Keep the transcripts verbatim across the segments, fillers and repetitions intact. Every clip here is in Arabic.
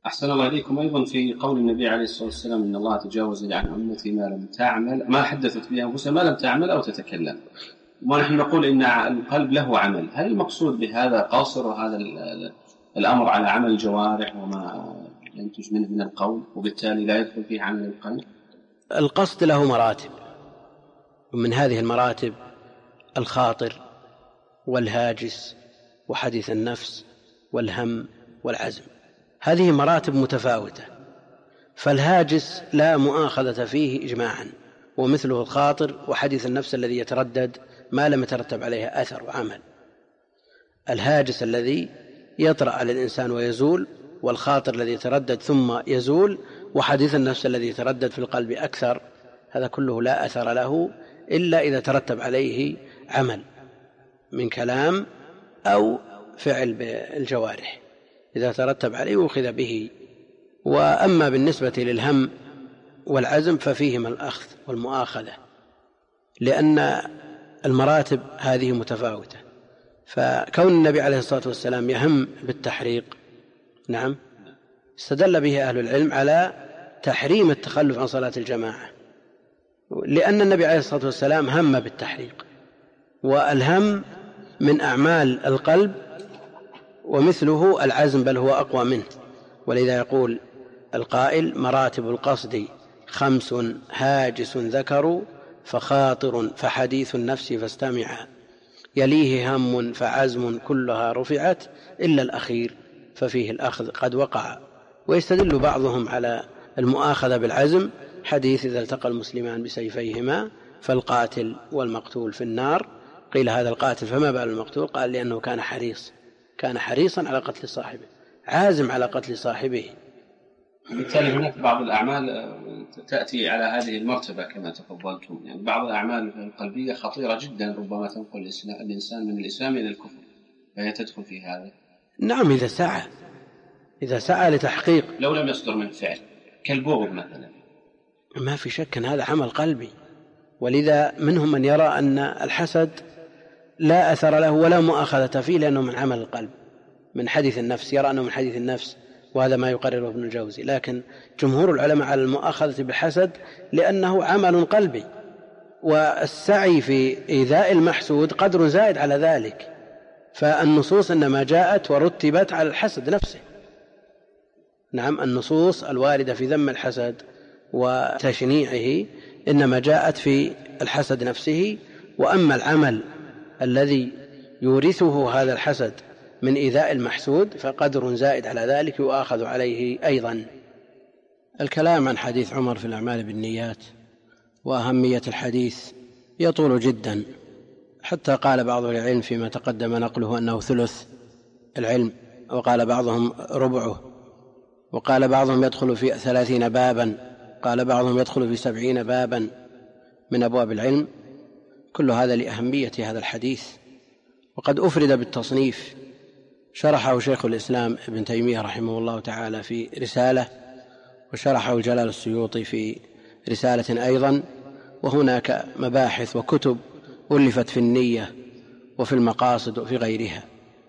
أحسن الله إليكم. أيضا في قول النبي عليه الصلاة والسلام إن الله تجاوز عن أمتي ما لم تعمل ما حدثت به أنفسها ما لم تعمل أو تتكلم، ونحن نقول إن القلب له عمل. هل المقصود بهذا قاصر وهذا الأمر على عمل الجوارح وما ينتج منه من القول وبالتالي لا يدخل فيه عمل القلب؟ القصد له مراتب، ومن هذه المراتب الخاطر والهاجس وحديث النفس والهم والعزم، هذه مراتب متفاوتة. فالهاجس لا مؤاخذة فيه إجماعا، ومثله الخاطر وحديث النفس الذي يتردد ما لم يترتب عليه أثر وعمل. الهاجس الذي يطرأ على الإنسان ويزول، والخاطر الذي يتردد ثم يزول، وحديث النفس الذي يتردد في القلب أكثر، هذا كله لا أثر له إلا إذا ترتب عليه عمل من كلام أو فعل بالجوارح، إذا ترتب عليه أخذ به. وأما بالنسبة للهم والعزم ففيهما الأخذ والمؤاخذة، لأن المراتب هذه متفاوتة. فكون النبي عليه الصلاة والسلام يهم بالتحريق، نعم، استدل به أهل العلم على تحريم التخلف عن صلاة الجماعة، لأن النبي عليه الصلاة والسلام هم بالتحريق، والهم من أعمال القلب ومثله العزم، بل هو أقوى منه. ولذا يقول القائل: مراتب القصد خمس هاجس ذكر فخاطر فحديث النفس فاستمع، يليه هم فعزم كلها رفعت إلا الأخير ففيه الأخذ قد وقع. ويستدل بعضهم على المؤاخذة بالعزم حديث: إذا التقى المسلمان بسيفيهما فالقاتل والمقتول في النار. قيل: هذا القاتل فما بال المقتول؟ قال: لأنه كان حريص كان حريصا على قتل صاحبه، عازم على قتل صاحبه. بالتالي هناك بعض الأعمال تأتي على هذه المرتبة كما تفضلتم، يعني بعض الأعمال القلبية خطيرة جدا، ربما تنقل الإنسان من الإسلام إلى الكفر، فهي تدخل في هذا. نعم، إذا سعى إذا سعى لتحقيق، لو لم يصدر من فعل كالبغض مثلا، ما في شك أن هذا عمل قلبي. ولذا منهم من يرى أن الحسد لا أثر له ولا مؤاخذة فيه لأنه من عمل القلب، من حديث النفس، يرى أنه من حديث النفس، وهذا ما يقرره ابن الجوزي. لكن جمهور العلماء على المؤاخذة بالحسد لأنه عمل قلبي، والسعي في إيذاء المحسود قدر زائد على ذلك. فالنصوص إنما جاءت ورتبت على الحسد نفسه. نعم، النصوص الواردة في ذم الحسد وتشنيعه إنما جاءت في الحسد نفسه. وأما العمل الذي يورثه هذا الحسد من إيذاء المحسود فقدر زائد على ذلك يؤاخذ عليه أيضا. الكلام عن حديث عمر في الأعمال بالنيات وأهمية الحديث يطول جدا، حتى قال بعض العلم فيما تقدم نقله أنه ثلث العلم، وقال بعضهم ربعه، وقال بعضهم يدخل في ثلاثين بابا، قال بعضهم يدخل في سبعين بابا من أبواب العلم. كل هذا لأهمية هذا الحديث. وقد أفرد بالتصنيف، شرحه شيخ الإسلام ابن تيمية رحمه الله تعالى في رسالة، وشرحه الجلال السيوطي في رسالة أيضا. وهناك مباحث وكتب ألفت في النية وفي المقاصد وفي غيرها.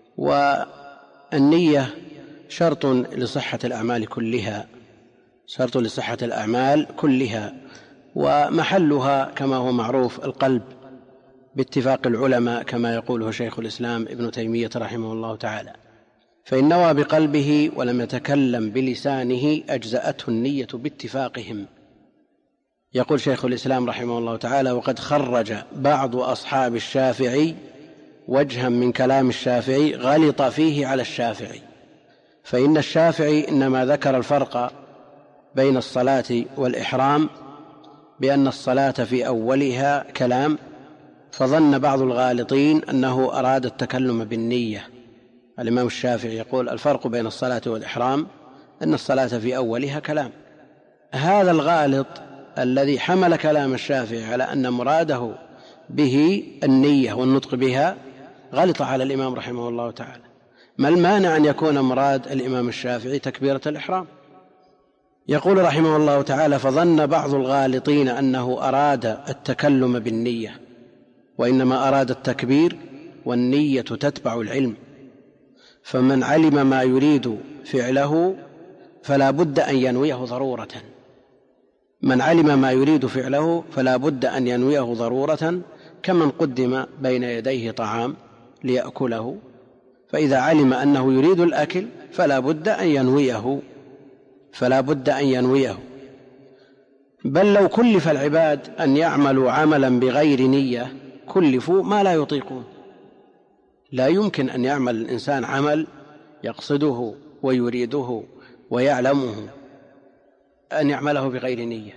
والنية شرط لصحة الأعمال كلها، شرط لصحة الأعمال كلها، ومحلها كما هو معروف القلب باتفاق العلماء، كما يقوله شيخ الإسلام ابن تيمية رحمه الله تعالى. فإن نوى بقلبه ولم يتكلم بلسانه أجزأته النية باتفاقهم. يقول شيخ الإسلام رحمه الله تعالى: وقد خرج بعض أصحاب الشافعي وجها من كلام الشافعي غلط فيه على الشافعي، فإن الشافعي إنما ذكر الفرق بين الصلاة والإحرام بأن الصلاة في أولها كلام، فظن بعض الغالطين أنه أراد التكلم بالنية. الإمام الشافعي يقول: الفرق بين الصلاة والإحرام أن الصلاة في أولها كلام. هذا الغالط الذي حمل كلام الشافعي على أن مراده به النية والنطق بها غلط على الإمام رحمه الله تعالى. ما المانع أن يكون مراد الإمام الشافعي تكبيرة الإحرام؟ يقول رحمه الله تعالى: فظن بعض الغالطين أنه أراد التكلم بالنية، وإنما أراد التكبير، والنية تتبع العلم، فمن علم ما يريد فعله فلا بد أن ينويه ضرورة. من علم ما يريد فعله فلا بد أن ينويه ضرورة، كمن قدم بين يديه طعام ليأكله، فإذا علم أنه يريد الأكل فلا بد أن ينويه فلا بد أن ينويه بل لو كلف العباد أن يعملوا عملا بغير نية كلفوا ما لا يطيقون. لا يمكن أن يعمل الإنسان عمل يقصده ويريده ويعلمه أن يعمله بغير نية.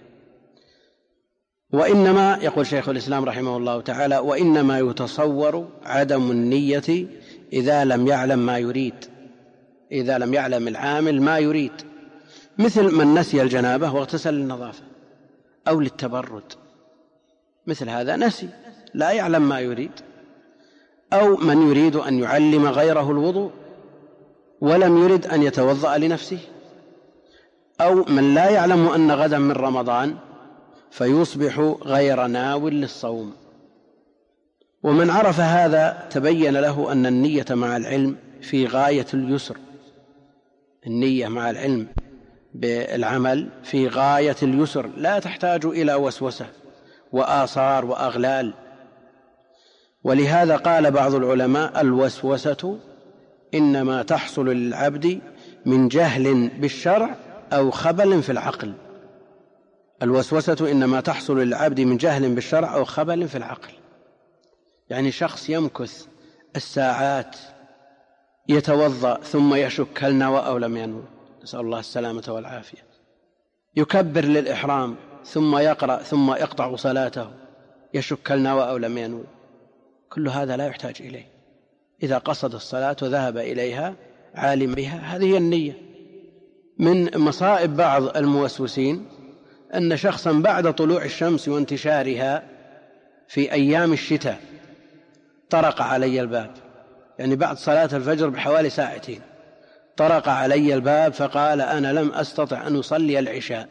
وإنما يقول شيخ الإسلام رحمه الله تعالى: وإنما يتصور عدم النية إذا لم يعلم ما يريد إذا لم يعلم العامل ما يريد، مثل من نسي الجنابة واغتسل للنظافة أو للتبرد، مثل هذا نسي لا يعلم ما يريد. أو من يريد أن يعلم غيره الوضوء ولم يرد أن يتوضأ لنفسه، أو من لا يعلم أن غدا من رمضان فيصبح غير ناو للصوم. ومن عرف هذا تبين له أن النية مع العلم في غاية اليسر النية مع العلم بالعمل في غاية اليسر، لا تحتاج إلى وسوسة وآثار وأغلال. ولهذا قال بعض العلماء: الوسوسة إنما تحصل للعبد من جهل بالشرع أو خبل في العقل. الوسوسة إنما تحصل للعبد من جهل بالشرع أو خبل في العقل، يعني شخص يمكث الساعات يتوضأ ثم يشك هل نوى أو لم ينوي، نسأل الله السلامة والعافية، يكبر للإحرام ثم يقرأ ثم يقطع صلاته يشك هل نوى أو لم ينوي، كل هذا لا يحتاج إليه. إذا قصد الصلاة وذهب إليها عالم بها هذه هي النية. من مصائب بعض الموسوسين أن شخصا بعد طلوع الشمس وانتشارها في أيام الشتاء طرق علي الباب، يعني بعد صلاة الفجر بحوالي ساعتين طرق علي الباب فقال: أنا لم أستطع أن أصلي العشاء.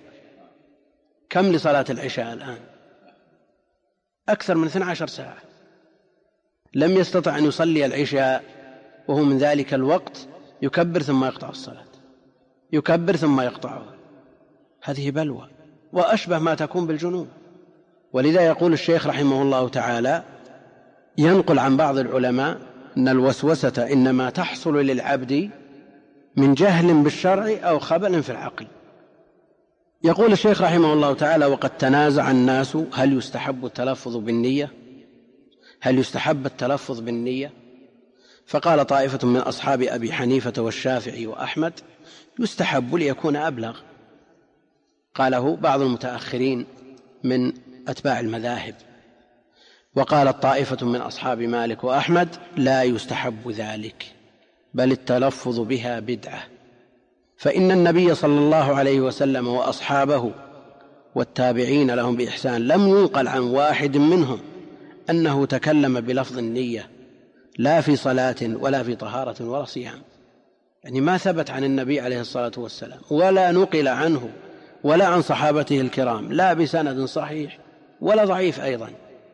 كم لصلاة العشاء الآن؟ أكثر من اثنتي عشرة ساعة. لم يستطع أن يصلي العشاء وهو من ذلك الوقت يكبر ثم يقطع الصلاة، يكبر ثم يقطعها. هذه بلوى وأشبه ما تكون بالجنون. ولذا يقول الشيخ رحمه الله تعالى ينقل عن بعض العلماء أن الوسوسة إنما تحصل للعبد من جهل بالشرع أو خبل في العقل. يقول الشيخ رحمه الله تعالى: وقد تنازع الناس هل يستحب التلفظ بالنية هل يستحب التلفظ بالنية فقال طائفة من أصحاب أبي حنيفة والشافعي وأحمد: يستحب ليكون أبلغ. قاله بعض المتأخرين من أتباع المذاهب. وقالت طائفة من أصحاب مالك وأحمد: لا يستحب ذلك، بل التلفظ بها بدعة، فإن النبي صلى الله عليه وسلم وأصحابه والتابعين لهم بإحسان لم ينقل عن واحد منهم أنه تكلم بلفظ النية، لا في صلاة ولا في طهارة ولا صيام. يعني ما ثبت عن النبي عليه الصلاة والسلام ولا نقل عنه ولا عن صحابته الكرام، لا بسند صحيح ولا ضعيف أيضا.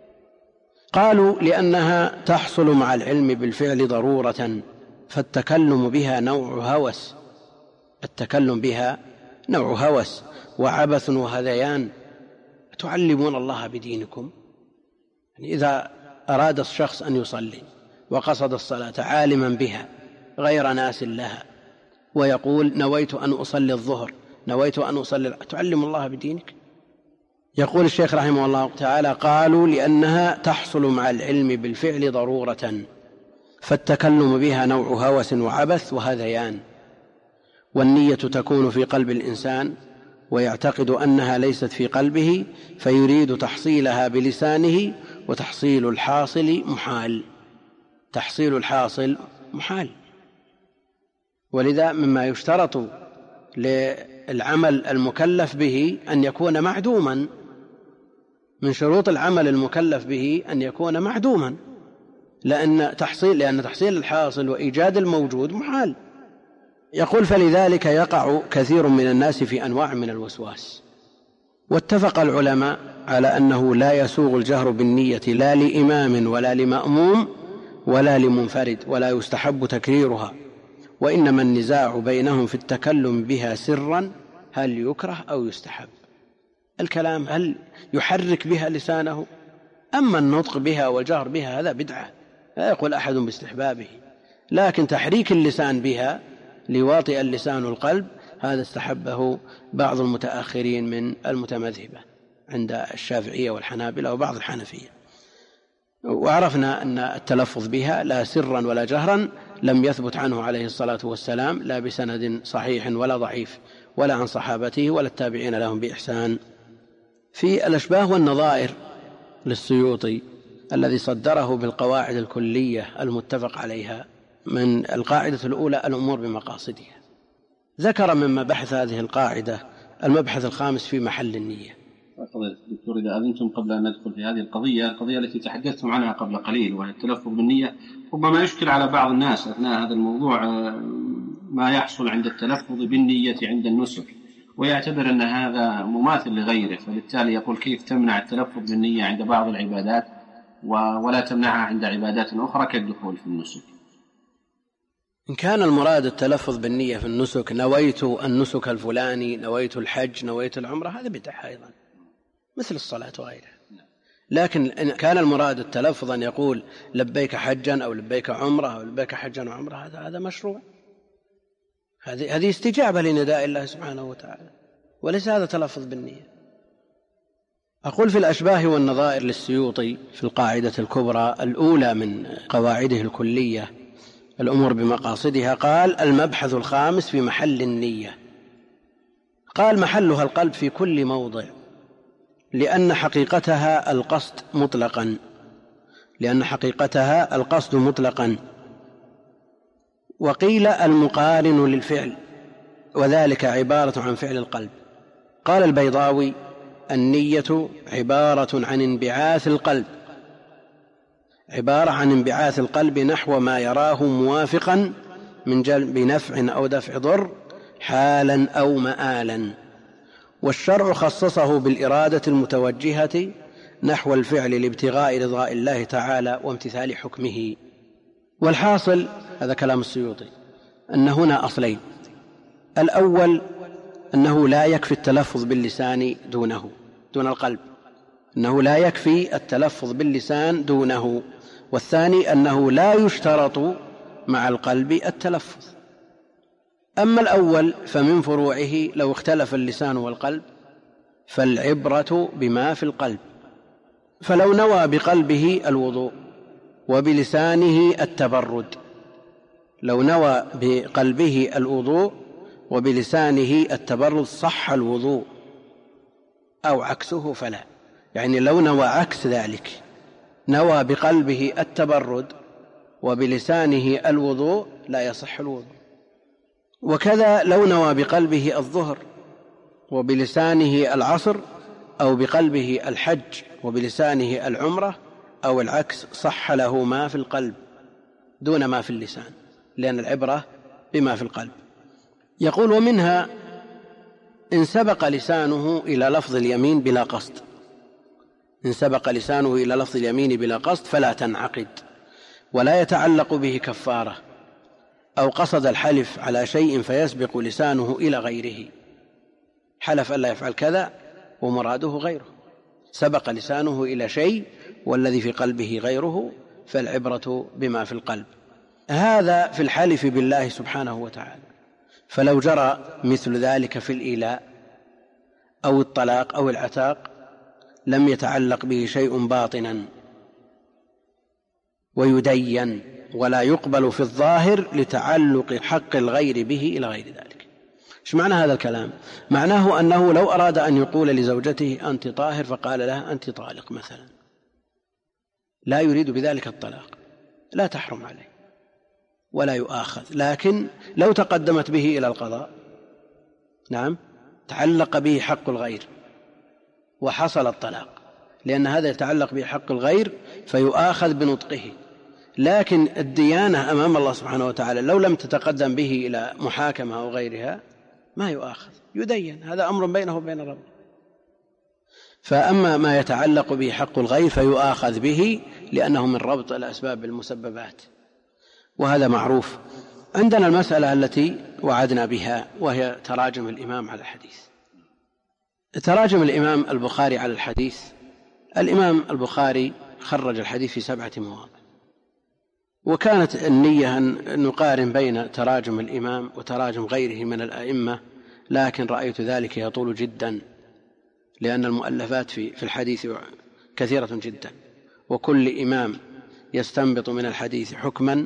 قالوا: لأنها تحصل مع العلم بالفعل ضرورة، فالتكلم بها نوع هوس التكلم بها نوع هوس وعبث وهذيان. تعلمون الله بدينكم. يعني إذا أراد الشخص أن يصلي وقصد الصلاة عالما بها غير ناس لها ويقول: نويت أن أصلي الظهر، نويت أن أصلي، تعلم الله بدينك. يقول الشيخ رحمه الله تعالى: قالوا: لأنها تحصل مع العلم بالفعل ضرورة، فالتكلم بها نوع هوس وعبث وهذيان. والنية تكون في قلب الإنسان ويعتقد أنها ليست في قلبه فيريد تحصيلها بلسانه، وتحصيل الحاصل محال تحصيل الحاصل محال. ولذا مما يشترط للعمل المكلف به أن يكون معدوما، من شروط العمل المكلف به أن يكون معدوما، لأن تحصيل, لأن تحصيل الحاصل وإيجاد الموجود محال. يقول: فلذلك يقع كثير من الناس في أنواع من الوسواس. واتفق العلماء على أنه لا يسوغ الجهر بالنية لا لإمام ولا لمأموم ولا لمنفرد، ولا يستحب تكريرها، وإنما النزاع بينهم في التكلم بها سرا هل يكره أو يستحب. الكلام هل يحرك بها لسانه، أما النطق بها والجهر بها هذا بدعة، لا يقول أحد باستحبابه، لكن تحريك اللسان بها ليواطئ اللسان القلب هذا استحبه بعض المتأخرين من المتمذهبة عند الشافعية والحنابلة وبعض الحنفية. وعرفنا أن التلفظ بها لا سرا ولا جهرا لم يثبت عنه عليه الصلاة والسلام لا بسند صحيح ولا ضعيف ولا عن صحابته ولا التابعين لهم بإحسان. في الأشباه والنظائر للسيوطي الذي صدره بالقواعد الكلية المتفق عليها، من القاعدة الأولى الأمور بمقاصدها، ذكر مما بحث هذه القاعدة المبحث الخامس في محل النية. فضيلة الدكتور، إذا أذنتم قبل أن ندخل في هذه القضية القضية التي تحدثتم عنها قبل قليل وهي التلفظ بالنية، ربما يشكل على بعض الناس أثناء هذا الموضوع ما يحصل عند التلفظ بالنية عند النسك، ويعتبر أن هذا مماثل لغيره، فبالتالي يقول كيف تمنع التلفظ بالنية عند بعض العبادات ولا تمنعها عند عبادات أخرى كالدخول في النسك؟ إن كان المراد التلفظ بالنية في النسك، نويت النسك الفلاني، نويت الحج، نويت العمرة، هذا بدعة أيضا مثل الصلاة وغيرها. لكن إن كان المراد التلفظ أن يقول لبيك حجا أو لبيك عمرة أو لبيك حجا وعمرة، هذا هذا مشروع، هذه هذه استجابة لنداء الله سبحانه وتعالى، وليس هذا تلفظ بالنية. أقول في الأشباه والنظائر للسيوطي في القاعدة الكبرى الأولى من قواعده الكلية الأمور بمقاصدها، قال المبحث الخامس في محل النية، قال محلها القلب في كل موضع، لأن حقيقتها القصد مطلقا لأن حقيقتها القصد مطلقا وقيل المقارن للفعل، وذلك عبارة عن فعل القلب. قال البيضاوي النية عبارة عن انبعاث القلب عبارة عن انبعاث القلب نحو ما يراه موافقا من جلب نفع أو دفع ضر حالا أو مآلا، والشرع خصصه بالإرادة المتوجهة نحو الفعل لابتغاء رضاء الله تعالى وامتثال حكمه. والحاصل، هذا كلام السيوطي، أن هنا أصلين: الأول أنه لا يكفي التلفظ باللسان دونه دون القلب أنه لا يكفي التلفظ باللسان دونه والثاني أنه لا يشترط مع القلب التلفظ. أما الأول فمن فروعه لو اختلف اللسان والقلب فالعبرة بما في القلب، فلو نوى بقلبه الوضوء وبلسانه التبرد لو نوى بقلبه الوضوء وبلسانه التبرد صح الوضوء، أو عكسه فلا. يعني لو نوى عكس ذلك، نوى بقلبه التبرد وبلسانه الوضوء، لا يصح الوضوء. وكذا لو نوى بقلبه الظهر وبلسانه العصر، أو بقلبه الحج وبلسانه العمرة، أو العكس، صح له ما في القلب دون ما في اللسان، لأن العبرة بما في القلب. يقول ومنها إن سبق لسانه إلى لفظ اليمين بلا قصد إن سبق لسانه إلى لفظ اليمين بلا قصد فلا تنعقد ولا يتعلق به كفارة، أو قصد الحلف على شيء فيسبق لسانه إلى غيره، حلف ألا يفعل كذا ومراده غيره، سبق لسانه إلى شيء والذي في قلبه غيره، فالعبرة بما في القلب. هذا في الحلف بالله سبحانه وتعالى. فلو جرى مثل ذلك في الإيلاء أو الطلاق أو العتاق لم يتعلق به شيء باطنا ويدين، ولا يقبل في الظاهر لتعلق حق الغير به إلى غير ذلك. ايش معنى هذا الكلام؟ معناه أنه لو أراد أن يقول لزوجته أنت طاهر فقال لها أنت طالق مثلا، لا يريد بذلك الطلاق، لا تحرم عليه ولا يؤاخذ، لكن لو تقدمت به إلى القضاء نعم تعلق به حق الغير وحصل الطلاق، لأن هذا يتعلق به حق الغير فيؤاخذ بنطقه. لكن الديانة أمام الله سبحانه وتعالى لو لم تتقدم به إلى محاكمة أو غيرها ما يؤاخذ، يدين، هذا أمر بينه وبين الرب. فأما ما يتعلق به حق الغير فيؤاخذ به لأنه من ربط الأسباب بالمسببات، وهذا معروف عندنا المسألة التي وعدنا بها وهي تراجم الإمام على الحديث. تراجم الإمام البخاري على الحديث. الإمام البخاري خرج الحديث في سبعة مواضع، وكانت النية أن نقارن بين تراجم الإمام وتراجم غيره من الأئمة، لكن رأيت ذلك يطول جدا، لأن المؤلفات في الحديث كثيرة جدا، وكل إمام يستنبط من الحديث حكما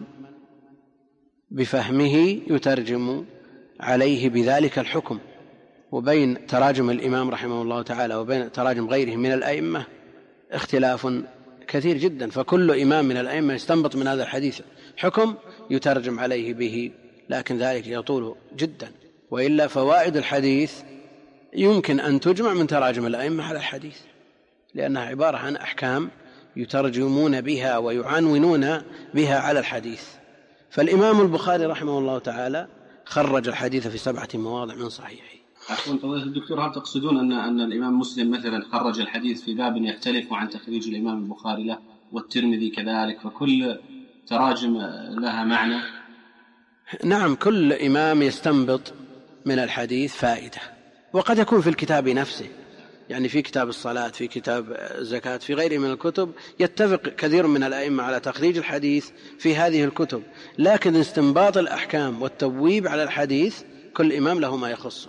بفهمه يترجم عليه بذلك الحكم. وبين تراجم الإمام رحمه الله تعالى وبين تراجم غيره من الأئمة اختلاف كثير جدا، فكل إمام من الأئمة يستنبط من هذا الحديث حكم يترجم عليه به، لكن ذلك يطول جدا. وإلا فوائد الحديث يمكن أن تجمع من تراجم الأئمة على الحديث، لأنها عبارة عن أحكام يترجمون بها ويعنونون بها على الحديث. فالإمام البخاري رحمه الله تعالى خرج الحديث في سبعة مواضع من صحيحه. عفوا فضيلة الدكتور، هل تقصدون أن أن الإمام مسلم مثلا خرج الحديث في باب يختلف عن تخريج الإمام البخاري له، والترمذي كذلك، فكل تراجم لها معنى؟ نعم، كل إمام يستنبط من الحديث فائدة، وقد يكون في الكتاب نفسه، يعني في كتاب الصلاة، في كتاب الزكاة، في غيره من الكتب يتفق كثير من الأئمة على تخريج الحديث في هذه الكتب، لكن استنباط الأحكام والتبويب على الحديث كل إمام له ما يخصه.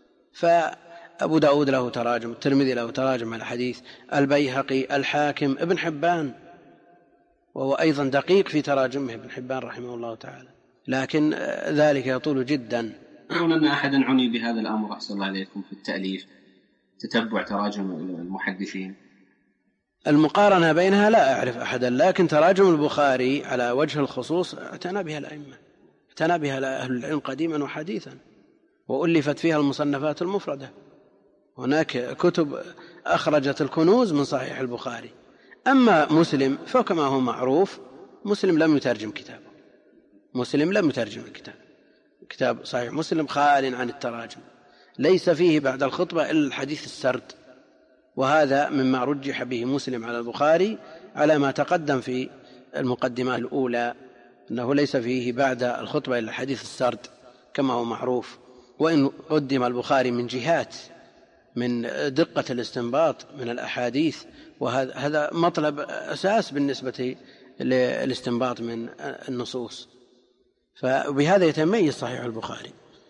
فأبو داود له تراجم، الترمذي له تراجم على الحديث، البيهقي، الحاكم، ابن حبان، وهو أيضا دقيق في تراجمه ابن حبان رحمه الله تعالى، لكن ذلك يطول جدا. يقولون أن أحدا عني بهذا الأمر أحسن الله عليكم في التأليف، تتبع تراجم المحدثين، المقارنة بينها لا أعرف أحدا، لكن تراجم البخاري على وجه الخصوص اعتنى بها الأئمة، اعتنى بها أهل العلم قديما وحديثا، وألفت فيها المصنفات المفردة. هناك كتب أخرجت الكنوز من صحيح البخاري. أما مسلم فكما هو معروف مسلم لم يترجم كتابه، مسلم لم يترجم الكتاب، كتاب صحيح مسلم خال عن التراجم، ليس فيه بعد الخطبة إلا الحديث السرد، وهذا مما رجح به مسلم على البخاري على ما تقدم في المقدمة الأولى، أنه ليس فيه بعد الخطبة إلا الحديث السرد كما هو معروف. وإن قدم البخاري من جهات من دقة الاستنباط من الأحاديث، وهذا مطلب أساس بالنسبة للاستنباط من النصوص، فبهذا يتميز صحيح البخاري.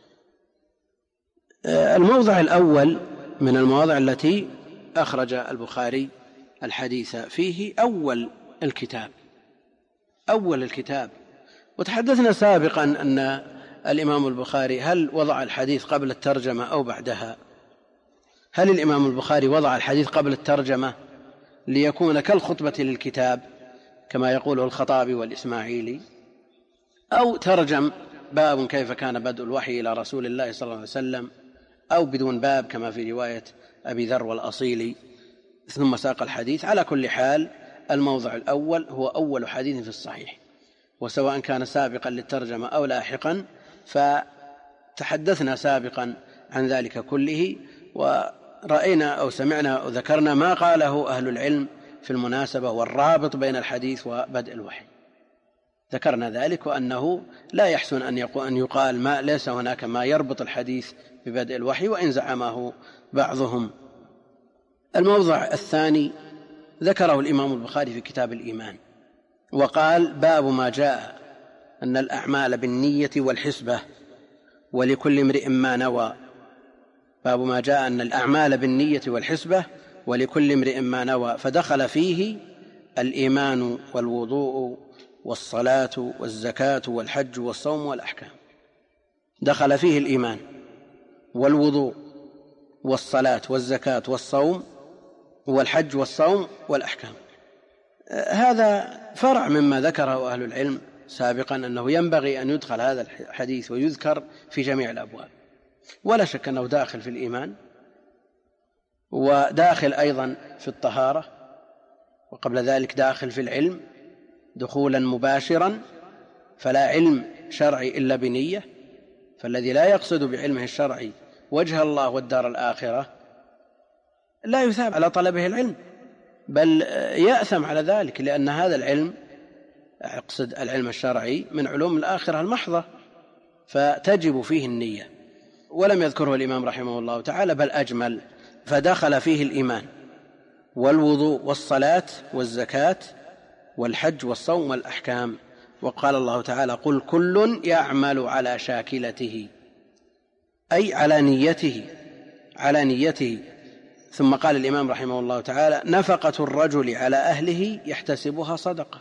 الموضع الأول من المواضع التي أخرج البخاري الحديث فيه أول الكتاب، أول الكتاب. وتحدثنا سابقا أن الإمام البخاري هل وضع الحديث قبل الترجمة أو بعدها؟ هل الإمام البخاري وضع الحديث قبل الترجمة ليكون كالخطبة للكتاب كما يقول الخطابي والإسماعيلي، أو ترجم باب كيف كان بدء الوحي إلى رسول الله صلى الله عليه وسلم، أو بدون باب كما في رواية أبي ذر والأصيلي ثم ساق الحديث؟ على كل حال الموضع الأول هو أول حديث في الصحيح، وسواء كان سابقا للترجمة أو لاحقا، فتحدثنا سابقا عن ذلك كله، ورأينا أو سمعنا أو ذكرنا ما قاله أهل العلم في المناسبة والرابط بين الحديث وبدء الوحي، ذكرنا ذلك، وأنه لا يحسن أن يقال ما ليس هناك ما يربط الحديث ببدء الوحي، وإن زعمه بعضهم. الموضع الثاني ذكره الإمام البخاري في كتاب الإيمان، وقال: باب ما جاء أن الأعمال بالنية والحسبة ولكل امرئ ما نوى. باب ما جاء أن الأعمال بالنية والحسبة ولكل امرئ ما نوى، فدخل فيه الإيمان والوضوء والصلاة والزكاة والحج والصوم والأحكام. دخل فيه الإيمان والوضوء والصلاة والزكاة والصوم والحج والصوم والأحكام. هذا فرع مما ذكره أهل العلم سابقا، أنه ينبغي أن يدخل هذا الحديث ويذكر في جميع الأبواب، ولا شك أنه داخل في الإيمان، وداخل أيضا في الطهارة، وقبل ذلك داخل في العلم دخولا مباشرا، فلا علم شرعي إلا بنية، فالذي لا يقصد بعلمه الشرعي وجه الله والدار الآخرة لا يثاب على طلبه العلم، بل يأثم على ذلك، لأن هذا العلم، أقصد العلم الشرعي، من علوم الآخرة المحضة، فتجب فيه النية. ولم يذكره الإمام رحمه الله تعالى بل أجمل، فدخل فيه الإيمان والوضوء والصلاة والزكاة والحج والصوم والأحكام. وقال الله تعالى: قل كل يعمل على شاكلته، أي على نيته على نيته. ثم قال الإمام رحمه الله تعالى: نفقة الرجل على أهله يحتسبها صدقة.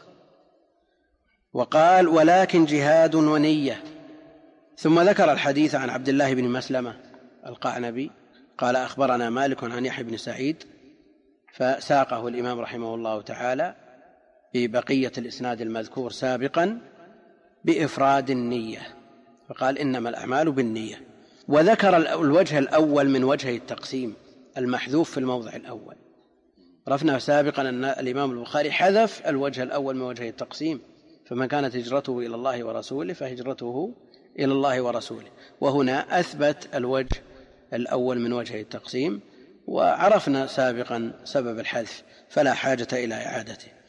وقال: ولكن جهاد ونية. ثم ذكر الحديث عن عبد الله بن مسلمة القعنبي قال: أخبرنا مالك عن يحيى بن سعيد، فساقه الإمام رحمه الله تعالى ببقية الإسناد المذكور سابقا بإفراد النية، فقال: إنما الأعمال بالنية. وذكر الوجه الأول من وجه التقسيم المحذوف في الموضع الأول. عرفنا سابقا أن الإمام البخاري حذف الوجه الأول من وجه التقسيم، فمن كانت هجرته إلى الله ورسوله فهجرته إلى الله ورسوله، وهنا أثبت الوجه الأول من وجه التقسيم، وعرفنا سابقا سبب الحذف فلا حاجة إلى إعادته.